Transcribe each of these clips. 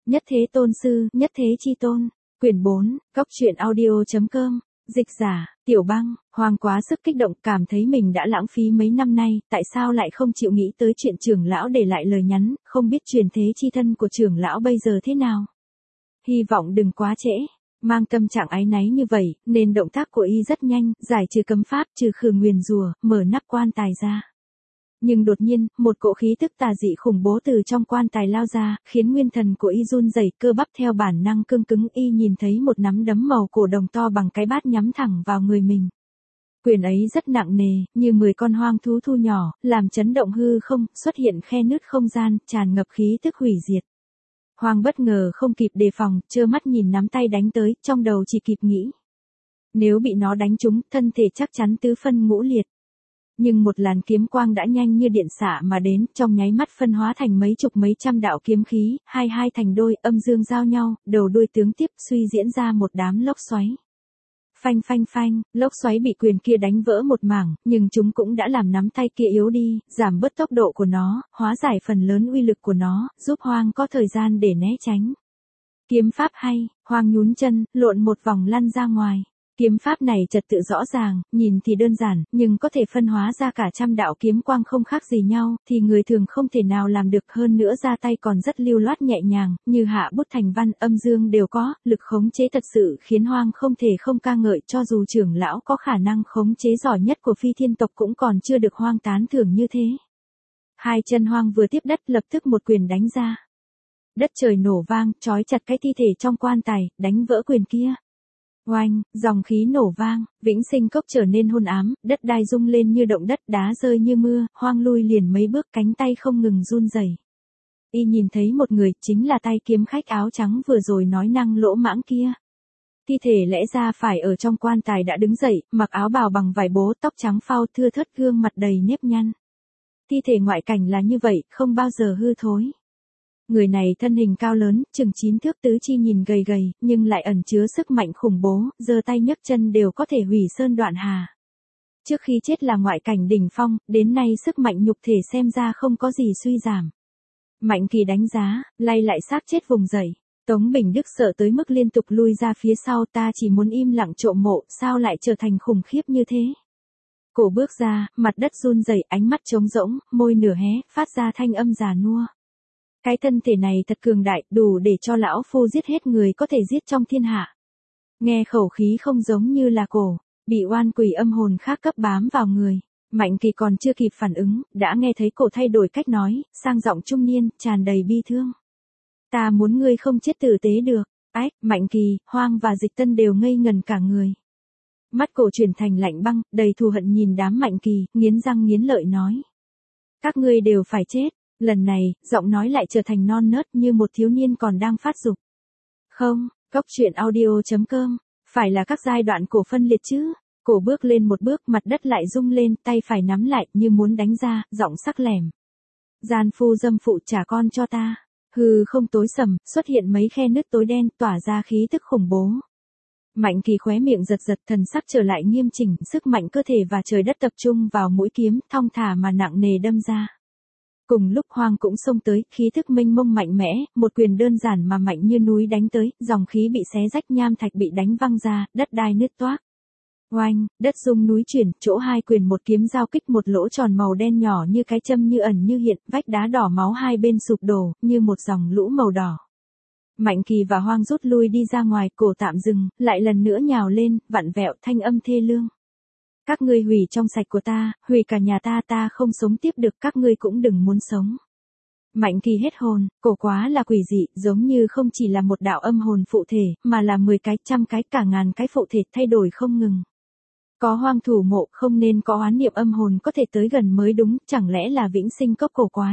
Nhất thế tôn sư, nhất thế chi tôn. Quyển 4, Cốc truyện audio.com. Dịch giả, Tiểu Băng. Hoàng quá sức kích động, cảm thấy mình đã lãng phí mấy năm nay, tại sao lại không chịu nghĩ tới chuyện trưởng lão để lại lời nhắn, không biết truyền thế chi thân của trưởng lão bây giờ thế nào. Hy vọng đừng quá trễ. Mang tâm trạng áy náy như vậy, nên động tác của y rất nhanh, giải trừ cấm pháp, trừ khử nguyền rủa, mở nắp quan tài ra. Nhưng đột nhiên, một cỗ khí tức tà dị khủng bố từ trong quan tài lao ra, khiến nguyên thần của y run rẩy, cơ bắp theo bản năng cương cứng. Y nhìn thấy một nắm đấm màu cổ đồng to bằng cái bát nhắm thẳng vào người mình. Quyền ấy rất nặng nề, như 10 con hoang thú thu nhỏ, làm chấn động hư không, xuất hiện khe nứt không gian, tràn ngập khí tức hủy diệt. Hoàng bất ngờ không kịp đề phòng, trơ mắt nhìn nắm tay đánh tới, trong đầu chỉ kịp nghĩ. Nếu bị nó đánh trúng, thân thể chắc chắn tứ phân ngũ liệt. Nhưng một làn kiếm quang đã nhanh như điện xạ mà đến, trong nháy mắt phân hóa thành mấy chục mấy trăm đạo kiếm khí, hai thành đôi, âm dương giao nhau, đầu đuôi tướng tiếp, suy diễn ra một đám lốc xoáy. Phanh phanh phanh, lốc xoáy bị quyền kia đánh vỡ một mảng, nhưng chúng cũng đã làm nắm tay kia yếu đi, giảm bớt tốc độ của nó, hóa giải phần lớn uy lực của nó, giúp Hoang có thời gian để né tránh. Kiếm pháp hay, Hoang nhún chân, lộn một vòng lăn ra ngoài. Kiếm pháp này trật tự rõ ràng, nhìn thì đơn giản, nhưng có thể phân hóa ra cả trăm đạo kiếm quang không khác gì nhau, thì người thường không thể nào làm được. Hơn nữa ra tay còn rất lưu loát nhẹ nhàng, như hạ bút thành văn, âm dương đều có, lực khống chế thật sự khiến Hoang không thể không ca ngợi. Cho dù trưởng lão có khả năng khống chế giỏi nhất của Phi Thiên tộc cũng còn chưa được Hoang tán thưởng như thế. Hai chân Hoang vừa tiếp đất, lập tức một quyền đánh ra. Đất trời nổ vang, trói chặt cái thi thể trong quan tài, đánh vỡ quyền kia. Oanh, dòng khí nổ vang, Vĩnh Sinh Cốc trở nên hôn ám, đất đai rung lên như động đất, đá rơi như mưa, Hoang lui liền mấy bước, cánh tay không ngừng run rẩy. Y nhìn thấy một người, chính là tay kiếm khách áo trắng vừa rồi nói năng lỗ mãng kia. Thi thể lẽ ra phải ở trong quan tài đã đứng dậy, mặc áo bào bằng vải bố, tóc trắng phau, thưa thớt, gương mặt đầy nếp nhăn. Thi thể ngoại cảnh là như vậy, không bao giờ hư thối. Người này thân hình cao lớn, chừng 9 thước, tứ chi nhìn gầy gầy, nhưng lại ẩn chứa sức mạnh khủng bố, giơ tay nhấc chân đều có thể hủy sơn đoạn hà. Trước khi chết là ngoại cảnh đỉnh phong, đến nay sức mạnh nhục thể xem ra không có gì suy giảm. Mạnh Kỳ đánh giá, lay lại xác chết vùng dậy. Tống Bình Đức sợ tới mức liên tục lui ra phía sau, ta chỉ muốn im lặng trộm mộ, sao lại trở thành khủng khiếp như thế. Cổ bước ra, mặt đất run rẩy, ánh mắt trống rỗng, môi nửa hé, phát ra thanh âm già nua. Cái thân thể này thật cường đại, đủ để cho lão phu giết hết người có thể giết trong thiên hạ. Nghe khẩu khí không giống như là cổ, bị oan quỷ âm hồn khác cấp bám vào người. Mạnh Kỳ còn chưa kịp phản ứng, đã nghe thấy cổ thay đổi cách nói, sang giọng trung niên, tràn đầy bi thương. Ta muốn ngươi không chết tử tế được. Ách, Mạnh Kỳ, Hoang và Dịch Tân đều ngây ngần cả người. Mắt cổ chuyển thành lạnh băng, đầy thù hận nhìn đám Mạnh Kỳ, nghiến răng nghiến lợi nói. Các ngươi đều phải chết. Lần này, giọng nói lại trở thành non nớt như một thiếu niên còn đang phát dục. Không, Cốc truyện audio.com, phải là các giai đoạn cổ phân liệt chứ. Cổ bước lên một bước, mặt đất lại rung lên, tay phải nắm lại như muốn đánh ra, giọng sắc lẻm. Gian phu dâm phụ trả con cho ta. Hư không tối sầm, xuất hiện mấy khe nứt tối đen, tỏa ra khí tức khủng bố. Mạnh Kỳ khóe miệng giật giật, thần sắc trở lại nghiêm chỉnh, sức mạnh cơ thể và trời đất tập trung vào mũi kiếm, thong thả mà nặng nề đâm ra. Cùng lúc Hoang cũng xông tới, khí thức mênh mông mạnh mẽ, một quyền đơn giản mà mạnh như núi đánh tới, dòng khí bị xé rách, nham thạch bị đánh văng ra, đất đai nứt toác. Oanh, đất rung núi chuyển, chỗ hai quyền một kiếm giao kích, một lỗ tròn màu đen nhỏ như cái châm như ẩn như hiện, vách đá đỏ máu hai bên sụp đổ, như một dòng lũ màu đỏ. Mạnh Kỳ và Hoang rút lui đi ra ngoài, cổ tạm dừng, lại lần nữa nhào lên, vặn vẹo, thanh âm thê lương. Các ngươi hủy trong sạch của ta, hủy cả nhà ta, ta không sống tiếp được, các ngươi cũng đừng muốn sống. Mạnh Kỳ hết hồn, cổ quá là quỷ dị, giống như không chỉ là một đạo âm hồn phụ thể, mà là 10 cái, trăm cái, cả ngàn cái phụ thể thay đổi không ngừng. Có Hoang thủ mộ, không nên có oán niệm âm hồn có thể tới gần mới đúng, chẳng lẽ là Vĩnh Sinh Cốc cổ quái.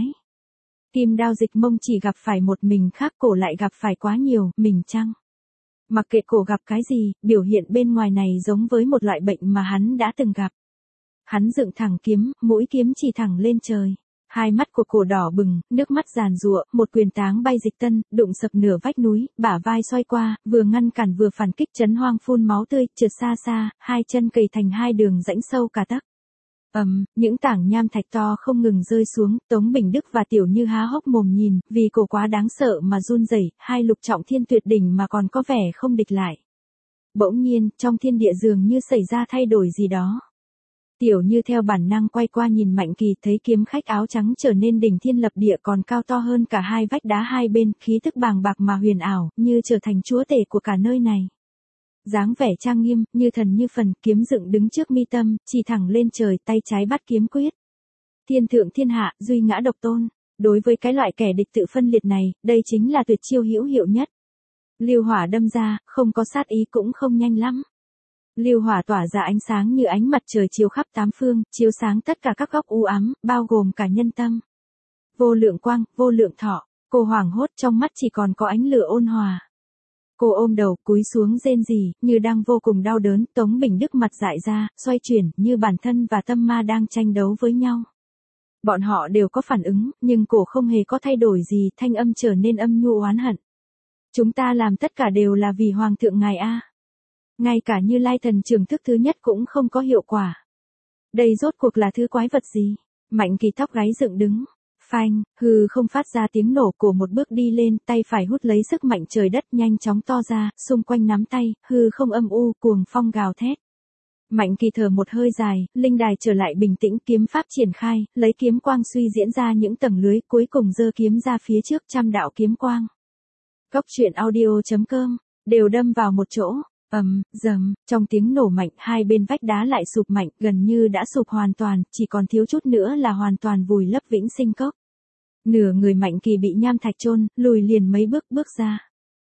Kim Đao Dịch Mông chỉ gặp phải một mình, khác cổ lại gặp phải quá nhiều, mình chăng? Mặc kệ cổ gặp cái gì, biểu hiện bên ngoài này giống với một loại bệnh mà hắn đã từng gặp. Hắn dựng thẳng kiếm, mũi kiếm chỉ thẳng lên trời. Hai mắt của cổ đỏ bừng, nước mắt giàn giụa, một quyền táng bay Dịch Tân, đụng sập nửa vách núi, bả vai xoay qua, vừa ngăn cản vừa phản kích, chấn Hoang phun máu tươi, trượt xa xa, hai chân cầy thành hai đường rãnh sâu cả tấc. Những tảng nham thạch to không ngừng rơi xuống, Tống Bình Đức và Tiểu Như há hốc mồm nhìn, vì cổ quá đáng sợ mà run rẩy, hai lục trọng thiên tuyệt đỉnh mà còn có vẻ không địch lại. Bỗng nhiên, trong thiên địa dường như xảy ra thay đổi gì đó. Tiểu Như theo bản năng quay qua nhìn Mạnh Kỳ, thấy kiếm khách áo trắng trở nên đỉnh thiên lập địa còn cao to hơn cả hai vách đá hai bên, khí tức bàng bạc mà huyền ảo, như trở thành chúa tể của cả nơi này. Dáng vẻ trang nghiêm, như thần như phần, kiếm dựng đứng trước mi tâm, chỉ thẳng lên trời, tay trái bắt kiếm quyết. Thiên thượng thiên hạ, duy ngã độc tôn. Đối với cái loại kẻ địch tự phân liệt này, đây chính là tuyệt chiêu hữu hiệu nhất. Lưu hỏa đâm ra, không có sát ý cũng không nhanh lắm. Lưu hỏa tỏa ra ánh sáng như ánh mặt trời chiếu khắp tám phương, chiếu sáng tất cả các góc u ám, bao gồm cả nhân tâm. Vô lượng quang, vô lượng thọ, cô hoảng hốt, trong mắt chỉ còn có ánh lửa ôn hòa. Cô ôm đầu, cúi xuống rên rỉ, như đang vô cùng đau đớn. Tống Bình Đức mặt dại ra, xoay chuyển, như bản thân và tâm ma đang tranh đấu với nhau. Bọn họ đều có phản ứng, nhưng cổ không hề có thay đổi gì, thanh âm trở nên âm nhu oán hận. Chúng ta làm tất cả đều là vì Hoàng thượng ngài a. Ngay cả Như Lai thần trưởng thức thứ nhất cũng không có hiệu quả. Đây rốt cuộc là thứ quái vật gì? Mạnh Kỳ tóc gáy dựng đứng. Phanh, hư không phát ra tiếng nổ, cổ một bước đi lên, tay phải hút lấy sức mạnh trời đất nhanh chóng to ra, xung quanh nắm tay, hư không âm u, cuồng phong gào thét. Mạnh Kỳ thở một hơi dài, linh đài trở lại bình tĩnh, kiếm pháp triển khai, lấy kiếm quang suy diễn ra những tầng lưới, cuối cùng giơ kiếm ra phía trước, trăm đạo kiếm quang. Cốc truyện audio.com, đều đâm vào một chỗ. Dầm, trong tiếng nổ mạnh, hai bên vách đá lại sụp mạnh, gần như đã sụp hoàn toàn, chỉ còn thiếu chút nữa là hoàn toàn vùi lấp Vĩnh Sinh Cốc. Nửa người Mạnh Kỳ bị nham thạch chôn, lùi liền mấy bước ra.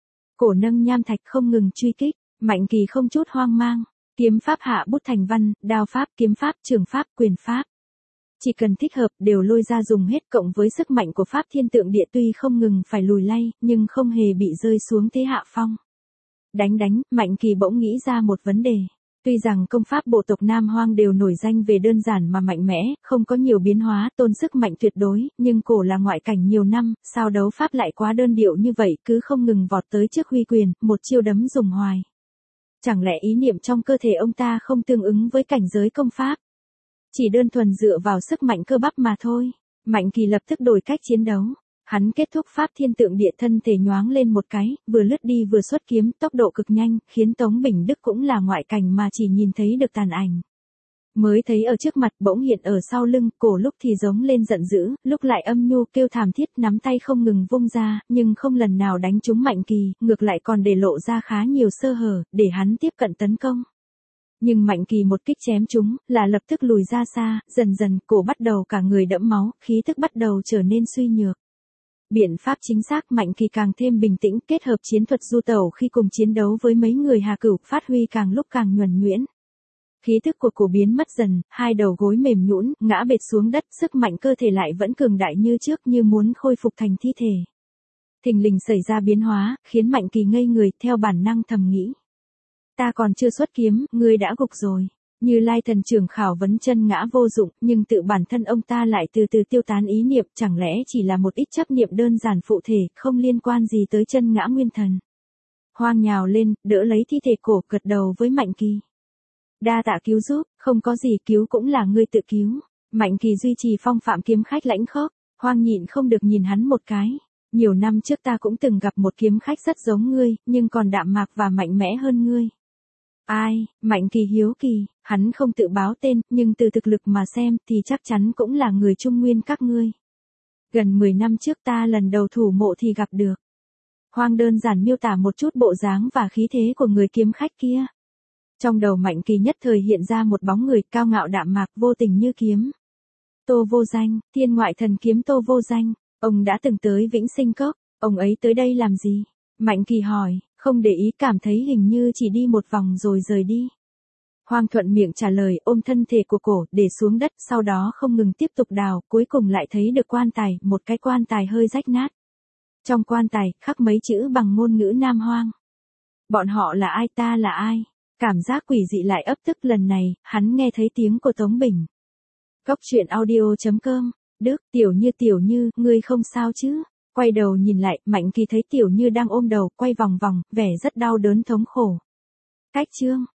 Cổ nâng nham thạch không ngừng truy kích, Mạnh Kỳ không chút hoang mang. Kiếm pháp hạ bút thành văn, đao pháp, kiếm pháp, trường pháp, quyền pháp. Chỉ cần thích hợp, đều lôi ra dùng hết, cộng với sức mạnh của pháp thiên tượng địa tuy không ngừng phải lùi lay, nhưng không hề bị rơi xuống thế hạ phong. Đánh, Mạnh Kỳ bỗng nghĩ ra một vấn đề. Tuy rằng công pháp bộ tộc Nam Hoang đều nổi danh về đơn giản mà mạnh mẽ, không có nhiều biến hóa, tôn sức mạnh tuyệt đối, nhưng cổ là ngoại cảnh nhiều năm, sao đấu pháp lại quá đơn điệu như vậy, cứ không ngừng vọt tới trước huy quyền, một chiêu đấm dùng hoài. Chẳng lẽ ý niệm trong cơ thể ông ta không tương ứng với cảnh giới công pháp? Chỉ đơn thuần dựa vào sức mạnh cơ bắp mà thôi. Mạnh Kỳ lập tức đổi cách chiến đấu. Hắn kết thúc pháp thiên tượng địa, thân thể nhoáng lên một cái, vừa lướt đi vừa xuất kiếm, tốc độ cực nhanh, khiến Tống Bình Đức cũng là ngoại cảnh mà chỉ nhìn thấy được tàn ảnh. Mới thấy ở trước mặt, bỗng hiện ở sau lưng, cổ lúc thì giống lên giận dữ, lúc lại âm nhu kêu thảm thiết, nắm tay không ngừng vung ra, nhưng không lần nào đánh trúng Mạnh Kỳ, ngược lại còn để lộ ra khá nhiều sơ hở, để hắn tiếp cận tấn công. Nhưng Mạnh Kỳ một kích chém trúng, là lập tức lùi ra xa, dần dần, cổ bắt đầu cả người đẫm máu, khí tức bắt đầu trở nên suy nhược. Biện pháp chính xác, Mạnh Kỳ càng thêm bình tĩnh, kết hợp chiến thuật du tẩu khi cùng chiến đấu với mấy người Hà Cửu, phát huy càng lúc càng nhuần nhuyễn. Khí thức của cổ biến mất dần, hai đầu gối mềm nhũn, ngã bệt xuống đất, sức mạnh cơ thể lại vẫn cường đại như trước, như muốn khôi phục thành thi thể. Thình lình xảy ra biến hóa, khiến Mạnh Kỳ ngây người, theo bản năng thầm nghĩ. Ta còn chưa xuất kiếm, ngươi đã gục rồi. Như Lai thần trưởng khảo vấn chân ngã vô dụng, nhưng tự bản thân ông ta lại từ từ tiêu tán ý niệm, chẳng lẽ chỉ là một ít chấp niệm đơn giản phụ thể, không liên quan gì tới chân ngã nguyên thần. Hoang nhào lên, đỡ lấy thi thể cổ, gật đầu với Mạnh Kỳ. Đa tạ cứu giúp, không có gì, cứu cũng là ngươi tự cứu. Mạnh Kỳ duy trì phong phạm kiếm khách lãnh khốc. Hoang nhịn không được nhìn hắn một cái. Nhiều năm trước ta cũng từng gặp một kiếm khách rất giống ngươi, nhưng còn đạm mạc và mạnh mẽ hơn ngươi. Ai? Mạnh Kỳ hiếu kỳ, hắn không tự báo tên, nhưng từ thực lực mà xem thì chắc chắn cũng là người Trung Nguyên các ngươi. Gần 10 năm trước ta lần đầu thủ mộ thì gặp được. Hoang đơn giản miêu tả một chút bộ dáng và khí thế của người kiếm khách kia. Trong đầu Mạnh Kỳ nhất thời hiện ra một bóng người cao ngạo đạm mạc, vô tình như kiếm. Tô Vô Danh, thiên ngoại thần kiếm Tô Vô Danh, ông đã từng tới Vĩnh Sinh Cốc, ông ấy tới đây làm gì? Mạnh Kỳ hỏi, không để ý, cảm thấy hình như chỉ đi một vòng rồi rời đi. Hoang thuận miệng trả lời, ôm thân thể của cổ, để xuống đất, sau đó không ngừng tiếp tục đào, cuối cùng lại thấy được quan tài, một cái quan tài hơi rách nát. Trong quan tài, khắc mấy chữ bằng ngôn ngữ Nam Hoang. Bọn họ là ai, ta là ai? Cảm giác quỷ dị lại ấp tức, lần này, hắn nghe thấy tiếng của Tống Bình. Cốc truyện audio.com, Đức, Tiểu Như, ngươi không sao chứ? Quay đầu nhìn lại, Mạnh Kỳ thấy Tiểu Như đang ôm đầu, quay vòng vòng, vẻ rất đau đớn thống khổ. Cách chương.